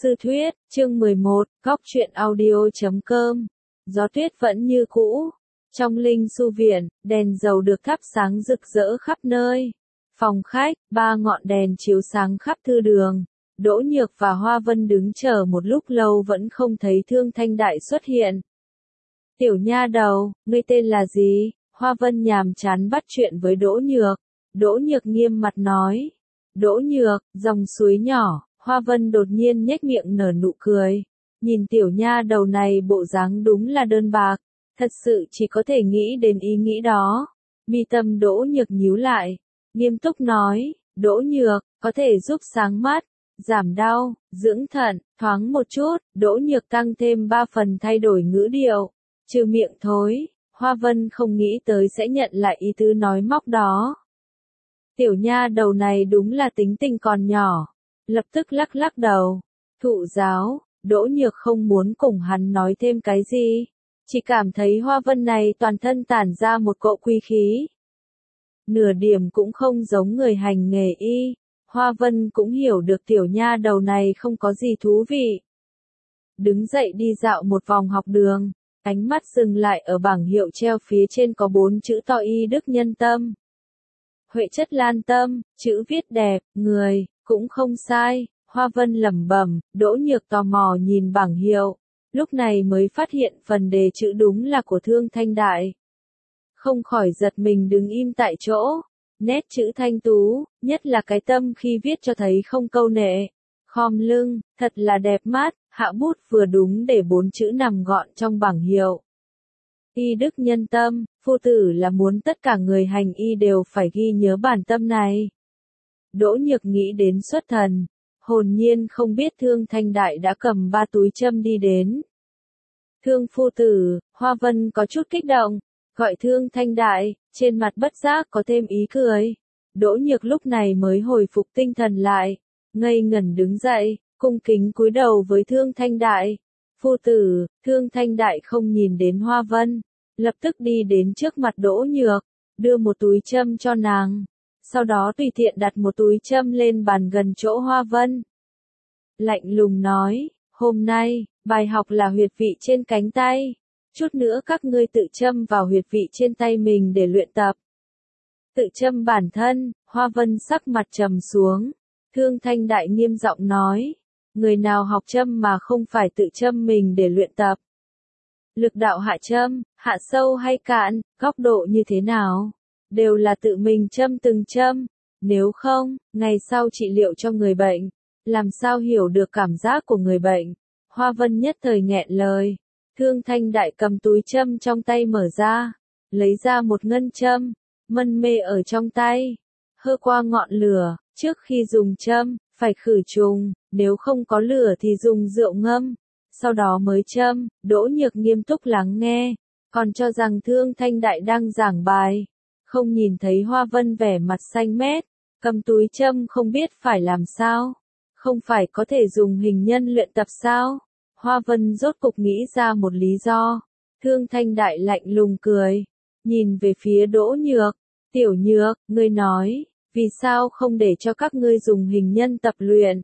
Sư thuyết, chương 11, góc truyện audio.com. Gió tuyết vẫn như cũ. Trong linh su viện, đèn dầu được thắp sáng rực rỡ khắp nơi. Phòng khách, 3 ngọn đèn chiếu sáng khắp thư đường. Đỗ Nhược và Hoa Vân đứng chờ một lúc lâu vẫn không thấy Thương Thanh Đại xuất hiện. Tiểu nha đầu, ngươi tên là gì? Hoa Vân nhàm chán bắt chuyện với Đỗ Nhược. Đỗ Nhược nghiêm mặt nói. Đỗ Nhược, dòng suối nhỏ. Hoa Vân đột nhiên nhếch miệng nở nụ cười. Nhìn tiểu nha đầu này bộ dáng đúng là đơn bạc. Thật sự chỉ có thể nghĩ đến ý nghĩ đó. Mi tâm Đỗ Nhược nhíu lại. Nghiêm túc nói, Đỗ Nhược, có thể giúp sáng mắt, giảm đau, dưỡng thận, thoáng một chút. Đỗ Nhược tăng thêm 3 phần thay đổi ngữ điệu. Trừ miệng thối, Hoa Vân không nghĩ tới sẽ nhận lại ý tứ nói móc đó. Tiểu nha đầu này đúng là tính tình còn nhỏ. Lập tức lắc lắc đầu. Thụ giáo, Đỗ Nhược không muốn cùng hắn nói thêm cái gì. Chỉ cảm thấy Hoa Vân này toàn thân tản ra một cỗ quý khí. Nửa điểm cũng không giống người hành nghề y. Hoa Vân cũng hiểu được tiểu nha đầu này không có gì thú vị. Đứng dậy đi dạo một vòng học đường. Ánh mắt dừng lại ở bảng hiệu treo phía trên có 4 chữ to y đức nhân tâm. Huệ chất lan tâm, chữ viết đẹp, người, cũng không sai. Hoa Vân lẩm bẩm. Đỗ Nhược tò mò nhìn bảng hiệu. Lúc này mới phát hiện phần đề chữ đúng là của Thương Thanh Đại. Không khỏi giật mình đứng im tại chỗ. Nét chữ thanh tú, nhất là cái tâm khi viết cho thấy không câu nệ. Khom lưng, thật là đẹp mắt, hạ bút vừa đúng để 4 chữ nằm gọn trong bảng hiệu. Y đức nhân tâm, phu tử là muốn tất cả người hành y đều phải ghi nhớ bản tâm này. Đỗ Nhược nghĩ đến xuất thần, hồn nhiên không biết Thương Thanh Đại đã cầm 3 túi châm đi đến. Thương phu tử, Hoa Vân có chút kích động, gọi Thương Thanh Đại, trên mặt bất giác có thêm ý cười. Đỗ Nhược lúc này mới hồi phục tinh thần lại, ngây ngẩn đứng dậy, cung kính cúi đầu với Thương Thanh Đại. Phu tử, Thương Thanh Đại không nhìn đến Hoa Vân, lập tức đi đến trước mặt Đỗ Nhược, đưa một túi châm cho nàng. Sau đó tùy tiện đặt một túi châm lên bàn gần chỗ Hoa Vân. Lạnh lùng nói, hôm nay, bài học là huyệt vị trên cánh tay. Chút nữa các ngươi tự châm vào huyệt vị trên tay mình để luyện tập. Tự châm bản thân, Hoa Vân sắc mặt trầm xuống. Thương Thanh Đại nghiêm giọng nói, người nào học châm mà không phải tự châm mình để luyện tập. Lực đạo hạ châm, hạ sâu hay cạn, góc độ như thế nào, đều là tự mình châm từng châm. Nếu không, ngày sau trị liệu cho người bệnh, làm sao hiểu được cảm giác của người bệnh. Hoa Vân nhất thời nghẹn lời. Thương Thanh Đại cầm túi châm trong tay mở ra, lấy ra một ngân châm, mân mê ở trong tay, hơ qua ngọn lửa. Trước khi dùng châm, phải khử trùng, nếu không có lửa thì dùng rượu ngâm, sau đó mới châm. Đỗ Nhược nghiêm túc lắng nghe, còn cho rằng Thương Thanh Đại đang giảng bài, không nhìn thấy Hoa Vân vẻ mặt xanh mét, cầm túi châm không biết phải làm sao, không phải có thể dùng hình nhân luyện tập sao? Hoa Vân rốt cục nghĩ ra một lý do. Thương Thanh Đại lạnh lùng cười, nhìn về phía Đỗ Nhược. Tiểu Nhược, ngươi nói, vì sao không để cho các ngươi dùng hình nhân tập luyện?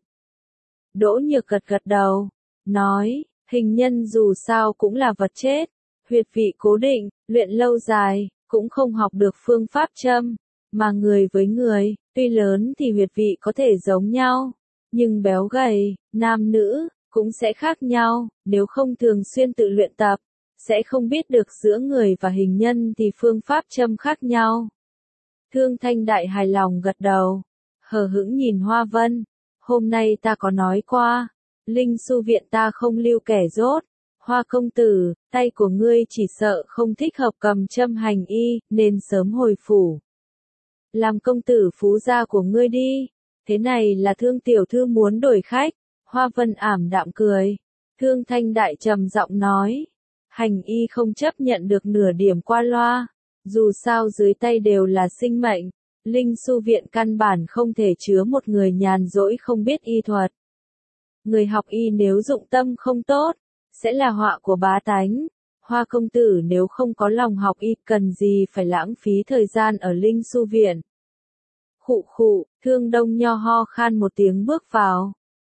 Đỗ Nhược gật gật đầu, nói, hình nhân dù sao cũng là vật chết, huyệt vị cố định, luyện lâu dài, cũng không học được phương pháp châm, mà người với người, tuy lớn thì huyệt vị có thể giống nhau, nhưng béo gầy, nam nữ, cũng sẽ khác nhau. Nếu không thường xuyên tự luyện tập, sẽ không biết được giữa người và hình nhân thì phương pháp châm khác nhau. Thương Thanh Đại hài lòng gật đầu, hờ hững nhìn Hoa Vân. Hôm nay ta có nói qua, linh su viện ta không lưu kẻ dốt. Hoa công tử, tay của ngươi chỉ sợ không thích hợp cầm châm hành y, nên sớm hồi phủ. Làm công tử phú gia của ngươi đi. Thế này là Thương tiểu thư muốn đổi khách. Hoa Vân ảm đạm cười. Thương Thanh Đại trầm giọng nói, hành y không chấp nhận được nửa điểm qua loa. Dù sao dưới tay đều là sinh mệnh, linh su viện căn bản không thể chứa một người nhàn rỗi không biết y thuật. Người học y nếu dụng tâm không tốt, sẽ là họa của bá tánh. Hoa công tử nếu không có lòng học y, cần gì phải lãng phí thời gian ở linh su viện. Khụ khụ, Thương Đông Nho ho khan một tiếng bước vào.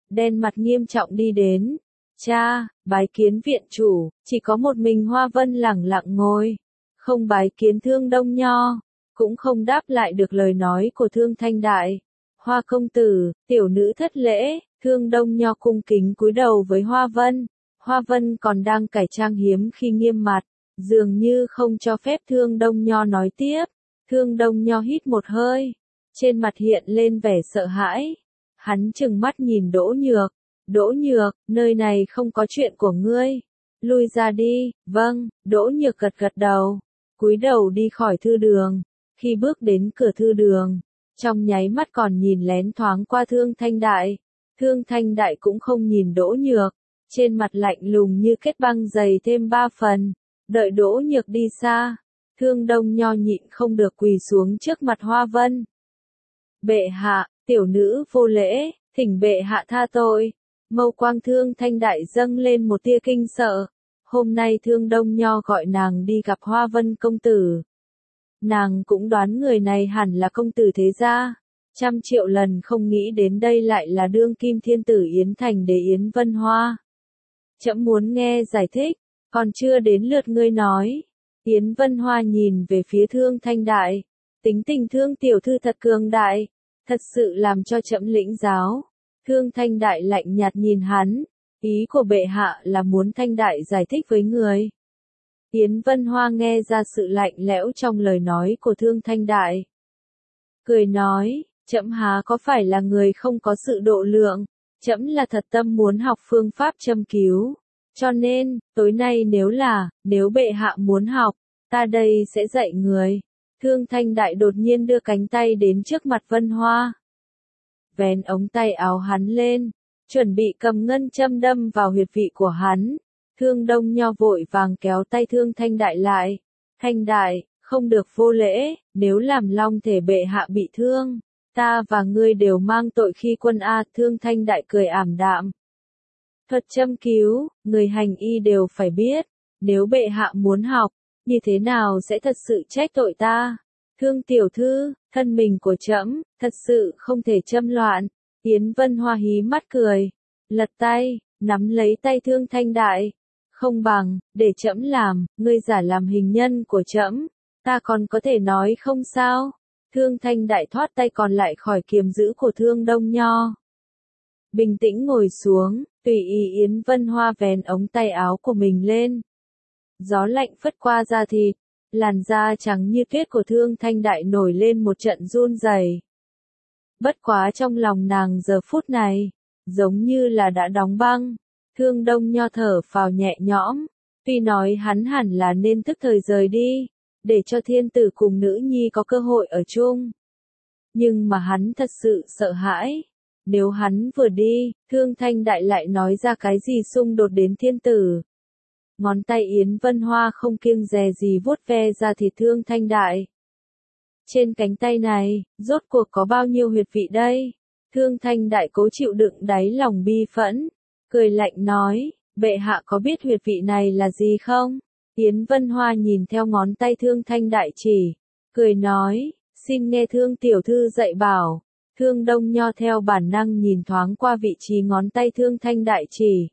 đen mặt nghiêm trọng đi đến. Cha, bái kiến viện chủ, chỉ có một mình Hoa Vân lẳng lặng ngồi. Không bái kiến Thương Đông Nho, cũng không đáp lại được lời nói của Thương Thanh Đại. Hoa công tử, tiểu nữ thất lễ, Thương Đông Nho cung kính cúi đầu với Hoa Vân. Hoa Vân còn đang cải trang hiếm khi nghiêm mặt, dường như không cho phép Thương Đông Nho nói tiếp. Thương Đông Nho hít một hơi, trên mặt hiện lên vẻ sợ hãi. Hắn trừng mắt nhìn Đỗ Nhược. Đỗ Nhược, nơi này không có chuyện của ngươi. Lui ra đi. Vâng, Đỗ Nhược gật gật đầu, cúi đầu đi khỏi thư đường. Khi bước đến cửa thư đường, trong nháy mắt còn nhìn lén thoáng qua Thương Thanh Đại. Thương Thanh Đại cũng không nhìn Đỗ Nhược, trên mặt lạnh lùng như kết băng dày thêm 3 phần. Đợi Đỗ Nhược đi xa, Thương Đông Nho nhịn không được quỳ xuống trước mặt Hoa Vân. Bệ hạ, tiểu nữ vô lễ, thỉnh bệ hạ tha tội. Mâu quang Thương Thanh Đại dâng lên một tia kinh sợ. Hôm nay Thương Đông Nho gọi nàng đi gặp Hoa Vân công tử. Nàng cũng đoán người này hẳn là công tử thế gia. 100.000.000 lần không nghĩ đến đây lại là đương kim thiên tử Yến Thành Đế Yến Vân Hoa. Trẫm muốn nghe giải thích, còn chưa đến lượt ngươi nói. Yến Vân Hoa nhìn về phía Thương Thanh Đại. Tính tình Thương tiểu thư thật cường đại, thật sự làm cho trẫm lĩnh giáo. Thương Thanh Đại lạnh nhạt nhìn hắn, ý của bệ hạ là muốn Thanh Đại giải thích với người. Yến Vân Hoa nghe ra sự lạnh lẽo trong lời nói của Thương Thanh Đại. Cười nói, trẫm há có phải là người không có sự độ lượng, trẫm là thật tâm muốn học phương pháp châm cứu. Cho nên, tối nay nếu bệ hạ muốn học, ta đây sẽ dạy người. Thương Thanh Đại đột nhiên đưa cánh tay đến trước mặt Vân Hoa. Vén ống tay áo hắn lên, chuẩn bị cầm ngân châm đâm vào huyệt vị của hắn. Thương Đông Nho vội vàng kéo tay Thương Thanh Đại lại. Thanh Đại, không được vô lễ, nếu làm long thể bệ hạ bị thương, ta và ngươi đều mang tội khi quân a. Thương Thanh Đại cười ảm đạm. Thuật châm cứu, người hành y đều phải biết, nếu bệ hạ muốn học, như thế nào sẽ thật sự trách tội ta. Thương tiểu thư, thân mình của trẫm thật sự không thể châm loạn. Yến Vân Hoa hí mắt cười, lật tay, nắm lấy tay Thương Thanh Đại. Không bằng, để trẫm làm, ngươi giả làm hình nhân của trẫm, ta còn có thể nói không sao. Thương Thanh Đại thoát tay còn lại khỏi kiềm giữ của Thương Đông Nho. Bình tĩnh ngồi xuống, tùy ý Yến Vân Hoa vén ống tay áo của mình lên. Gió lạnh phất qua da thịt, làn da trắng như tuyết của Thương Thanh Đại nổi lên một trận run rẩy. Bất quá trong lòng nàng giờ phút này, giống như là đã đóng băng. Thương Đông Nho thở phào nhẹ nhõm, tuy nói hắn hẳn là nên tức thời rời đi, để cho thiên tử cùng nữ nhi có cơ hội ở chung. Nhưng mà hắn thật sự sợ hãi. Nếu hắn vừa đi, Thương Thanh Đại lại nói ra cái gì xung đột đến thiên tử. Ngón tay Yến Vân Hoa không kiêng dè gì vuốt ve ra thịt Thương Thanh Đại. Trên cánh tay này, rốt cuộc có bao nhiêu huyệt vị đây? Thương Thanh Đại cố chịu đựng đáy lòng bi phẫn, cười lạnh nói, bệ hạ có biết huyệt vị này là gì không? Yến Vân Hoa nhìn theo ngón tay Thương Thanh Đại chỉ, cười nói, xin nghe Thương tiểu thư dạy bảo. Thương Đông Nho theo bản năng nhìn thoáng qua vị trí ngón tay Thương Thanh Đại chỉ.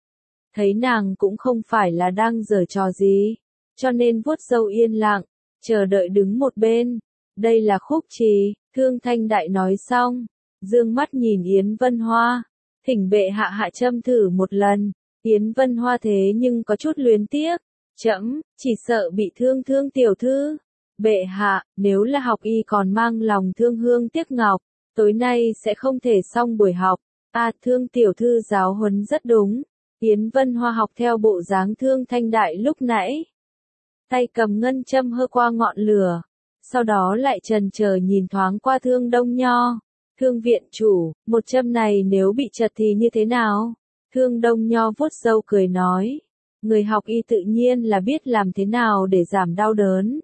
Thấy nàng cũng không phải là đang giở trò gì, cho nên vuốt râu yên lặng, chờ đợi đứng một bên. Đây là khúc trì, Thương Thanh Đại nói xong, dương mắt nhìn Yến Vân Hoa, thỉnh bệ hạ hạ châm thử một lần. Yến Vân Hoa thế nhưng có chút luyến tiếc, trẫm chỉ sợ bị thương Thương tiểu thư. Bệ hạ, nếu là học y còn mang lòng thương hương tiếc ngọc, tối nay sẽ không thể xong buổi học. Thương tiểu thư giáo huấn rất đúng. Yến Vân Hoa học theo bộ dáng Thương Thanh Đại lúc nãy. Tay cầm ngân châm hơ qua ngọn lửa. Sau đó lại chần chờ nhìn thoáng qua Thương Đông Nho. Thương viện chủ, một châm này nếu bị chật thì như thế nào? Thương Đông Nho vuốt râu cười nói. Người học y tự nhiên là biết làm thế nào để giảm đau đớn.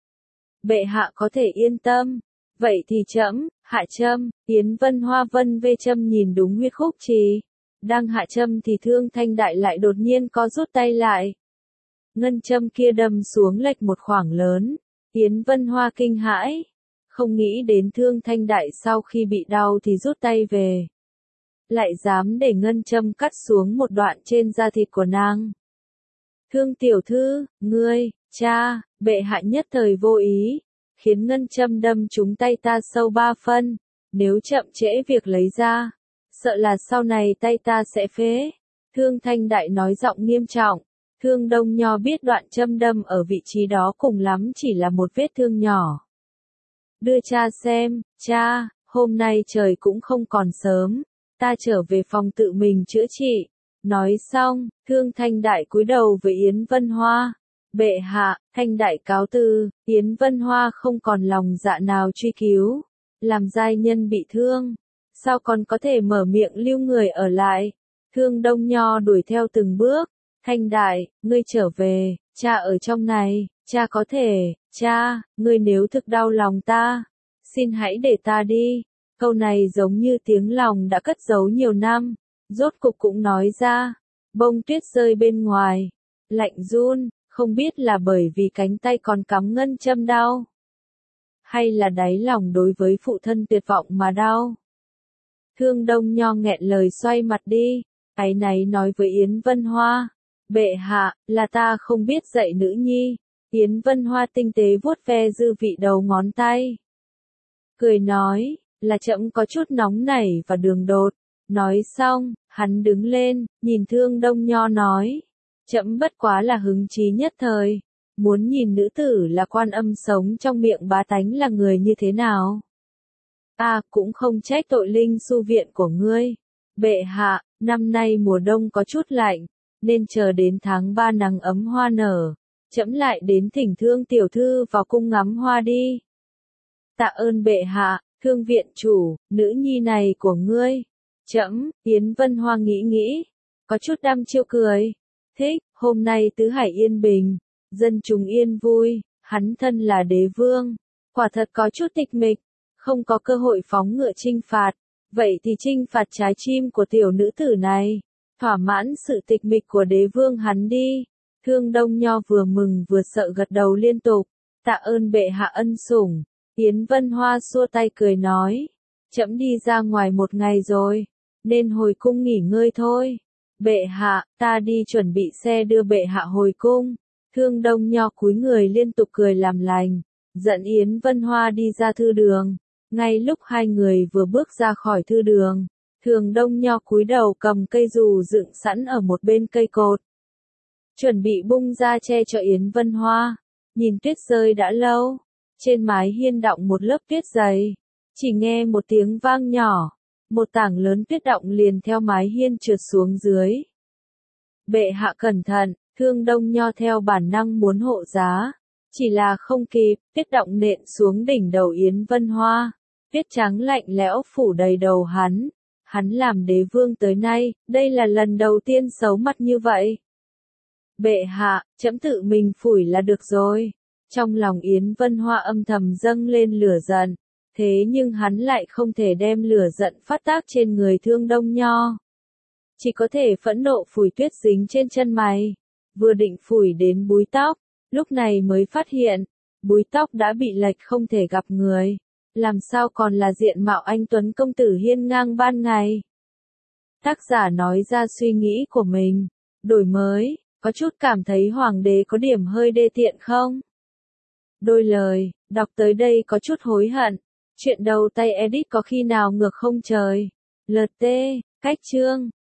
Bệ hạ có thể yên tâm. Vậy thì trẫm hạ châm. Yến Vân Hoa vân vê châm nhìn đúng huyết khúc trì. Đang hạ châm thì Thương Thanh Đại lại đột nhiên có rút tay lại. Ngân châm kia đâm xuống lệch một khoảng lớn. Yến Vân Hoa kinh hãi. Không nghĩ đến Thương Thanh Đại sau khi bị đau thì rút tay về. lại dám để ngân châm cắt xuống một đoạn trên da thịt của nàng. Thương tiểu thư, ngươi, cha, bệ hạ nhất thời vô ý, khiến ngân châm đâm trúng tay ta sâu 3 phân, nếu chậm trễ việc lấy ra, sợ là sau này tay ta sẽ phế. Thương Thanh Đại nói giọng nghiêm trọng, Thương Đông Nho biết đoạn châm đâm ở vị trí đó cùng lắm chỉ là một vết thương nhỏ. Đưa cha xem, cha, hôm nay trời cũng không còn sớm, ta trở về phòng tự mình chữa trị. Nói xong, Thương Thanh Đại cúi đầu với Yến Vân Hoa. Bệ hạ, Thanh Đại cáo từ, Yến Vân Hoa không còn lòng dạ nào truy cứu. Làm giai nhân bị thương, sao còn có thể mở miệng lưu người ở lại. Thương Đông Nho đuổi theo từng bước. Thanh Đại, ngươi trở về, cha ở trong này, cha có thể, cha, ngươi nếu thực đau lòng ta, xin hãy để ta đi. Câu này giống như tiếng lòng đã cất giấu nhiều năm, rốt cục cũng nói ra. Bông tuyết rơi bên ngoài, lạnh run, không biết là bởi vì cánh tay còn cắm ngân châm đau, hay là đáy lòng đối với phụ thân tuyệt vọng mà đau. Thương Đông Nho nghẹn lời xoay mặt đi, áy náy nói với Yến Vân Hoa. Bệ hạ, là ta không biết dạy nữ nhi. Yến Vân Hoa tinh tế vuốt ve dư vị đầu ngón tay. Cười nói, là trẫm có chút nóng nảy và đường đột. Nói xong, hắn đứng lên, nhìn Thương Đông Nho nói. Trẫm bất quá là hứng chí nhất thời. Muốn nhìn nữ tử là Quan Âm sống trong miệng bá tánh là người như thế nào. Cũng không trách tội linh su viện của ngươi. Bệ hạ, năm nay mùa đông có chút lạnh, nên chờ đến tháng 3 nắng ấm hoa nở, trẫm lại đến thỉnh Thương tiểu thư vào cung ngắm hoa đi. Tạ ơn bệ hạ, Thương viện chủ, nữ nhi này của ngươi. Trẫm, Yến Vân Hoa nghĩ nghĩ, có chút đăm chiêu cười. Thích, hôm nay tứ hải yên bình, dân chúng yên vui, hắn thân là đế vương, quả thật có chút tịch mịch, không có cơ hội phóng ngựa chinh phạt. Vậy thì chinh phạt trái chim của tiểu nữ tử này, thỏa mãn sự tịch mịch của đế vương hắn đi. Thương Đông Nho vừa mừng vừa sợ gật đầu liên tục. Tạ ơn bệ hạ ân sủng. Yến Vân Hoa xua tay cười nói. Trẫm đi ra ngoài một ngày rồi, nên hồi cung nghỉ ngơi thôi. Bệ hạ, ta đi chuẩn bị xe đưa bệ hạ hồi cung. Thương Đông Nho cúi người liên tục cười làm lành, dẫn Yến Vân Hoa đi ra thư đường. Ngay lúc hai người vừa bước ra khỏi thư đường, Thương Đông Nho cúi đầu cầm cây dù dựng sẵn ở một bên cây cột, chuẩn bị bung ra che cho Yến Vân Hoa. Nhìn tuyết rơi đã lâu, trên mái hiên đọng một lớp tuyết dày, chỉ nghe một tiếng vang nhỏ, một tảng lớn tuyết đọng liền theo mái hiên trượt xuống dưới. Bệ hạ cẩn thận, Thương Đông Nho theo bản năng muốn hộ giá, chỉ là không kịp, tuyết đọng nện xuống đỉnh đầu Yến Vân Hoa. Tuyết trắng lạnh lẽo phủ đầy đầu hắn. Hắn làm đế vương tới nay, đây là lần đầu tiên xấu mặt như vậy. Bệ hạ, trẫm tự mình phủi là được rồi. Trong lòng Yến Vân Hoa âm thầm dâng lên lửa giận. Thế nhưng hắn lại không thể đem lửa giận phát tác trên người Thương Đông Nho. Chỉ có thể phẫn nộ phủi tuyết dính trên chân mày. Vừa định phủi đến búi tóc, lúc này mới phát hiện, búi tóc đã bị lệch không thể gặp người. Làm sao còn là diện mạo anh tuấn công tử hiên ngang ban ngày. Tác giả nói ra suy nghĩ của mình, đổi mới, có chút cảm thấy hoàng đế có điểm hơi đê tiện không? Đôi lời, đọc tới đây có chút hối hận, chuyện đầu tay edit có khi nào ngược không trời. LT, cách chương.